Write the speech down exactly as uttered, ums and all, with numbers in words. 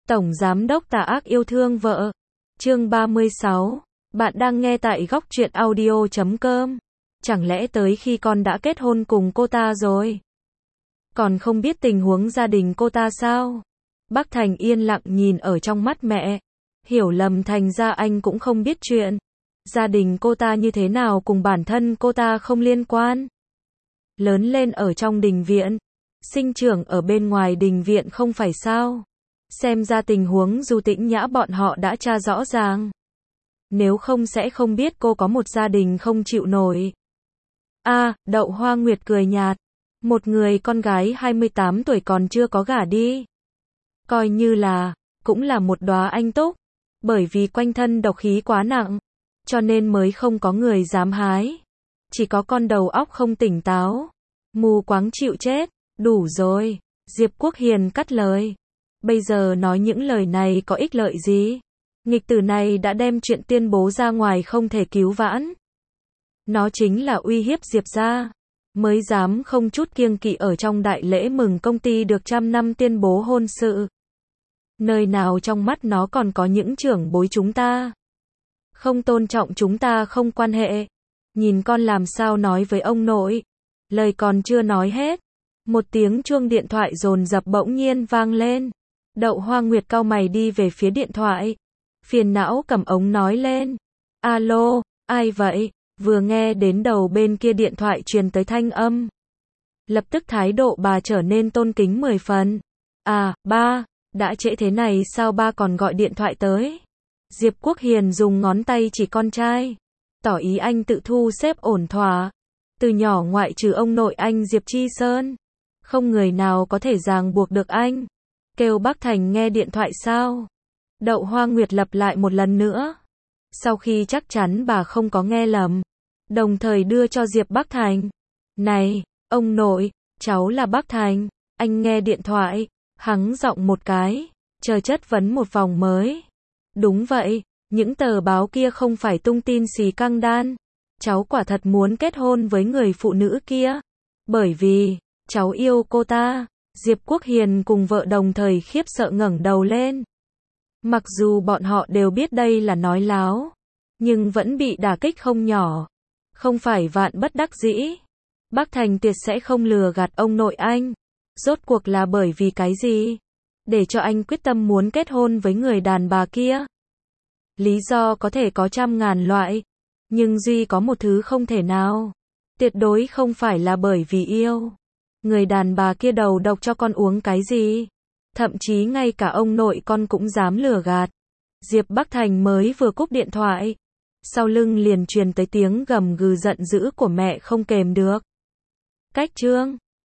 Tổng Giám đốc tà ác yêu thương vợ. Chương ba mươi sáu. Bạn đang nghe tại góc truyện audio chấm com. Chẳng lẽ tới khi con đã kết hôn cùng cô ta rồi? Còn không biết tình huống gia đình cô ta sao? Bác Thành yên lặng nhìn ở trong mắt mẹ. Hiểu lầm thành ra anh cũng không biết chuyện. Gia đình cô ta như thế nào cùng bản thân cô ta không liên quan. Lớn lên ở trong đình viện. Sinh trưởng ở bên ngoài đình viện không phải sao? Xem ra tình huống Du Tĩnh Nhã bọn họ đã tra rõ ràng. Nếu không sẽ không biết cô có một gia đình không chịu nổi. A, à, Đậu Hoa Nguyệt cười nhạt. Một người con gái hai mươi tám tuổi còn chưa có gả đi. Coi như là, cũng là một đóa anh túc. Bởi vì quanh thân độc khí quá nặng. Cho nên mới không có người dám hái. Chỉ có con đầu óc không tỉnh táo. Mù quáng chịu chết. Đủ rồi. Diệp Quốc Hiền cắt lời. Bây giờ nói những lời này có ích lợi gì? Nghịch tử này đã đem chuyện tuyên bố ra ngoài không thể cứu vãn. Nó chính là uy hiếp Diệp gia. Mới dám không chút kiêng kỵ ở trong đại lễ mừng công ty được trăm năm tuyên bố hôn sự. Nơi nào trong mắt nó còn có những trưởng bối chúng ta. Không tôn trọng chúng ta không quan hệ. Nhìn con làm sao nói với ông nội. Lời còn chưa nói hết. Một tiếng chuông điện thoại dồn dập bỗng nhiên vang lên. Đậu Hoa Nguyệt cau mày đi về phía điện thoại. Phiền não cầm ống nói lên. Alo, ai vậy? Vừa nghe đến đầu bên kia điện thoại truyền tới thanh âm. Lập tức thái độ bà trở nên tôn kính mười phần. À, ba, đã trễ thế này sao ba còn gọi điện thoại tới? Diệp Quốc Hiền dùng ngón tay chỉ con trai. Tỏ ý anh tự thu xếp ổn thỏa. Từ nhỏ ngoại trừ ông nội anh Diệp Chi Sơn. Không người nào có thể ràng buộc được anh. Kêu bác Thành nghe điện thoại sao? Đậu Hoa Nguyệt lặp lại một lần nữa. Sau khi chắc chắn bà không có nghe lầm. Đồng thời đưa cho Diệp Bắc Thành. Này, ông nội, cháu là Bắc Thành. Anh nghe điện thoại. Hắng giọng một cái. Chờ chất vấn một vòng mới. Đúng vậy, những tờ báo kia không phải tung tin xì căng đan. Cháu quả thật muốn kết hôn với người phụ nữ kia. Bởi vì, cháu yêu cô ta. Diệp Quốc Hiền cùng vợ đồng thời khiếp sợ ngẩng đầu lên. Mặc dù bọn họ đều biết đây là nói láo, nhưng vẫn bị đả kích không nhỏ. Không phải vạn bất đắc dĩ. Bác Thành tuyệt sẽ không lừa gạt ông nội anh. Rốt cuộc là bởi vì cái gì? Để cho anh quyết tâm muốn kết hôn với người đàn bà kia. Lý do có thể có trăm ngàn loại. Nhưng duy có một thứ không thể nào. Tuyệt đối không phải là bởi vì yêu. Người đàn bà kia đầu độc cho con uống cái gì? Thậm chí ngay cả ông nội con cũng dám lừa gạt. Diệp Bắc Thành mới vừa cúp điện thoại. Sau lưng liền truyền tới tiếng gầm gừ giận dữ của mẹ không kềm được. Cách chương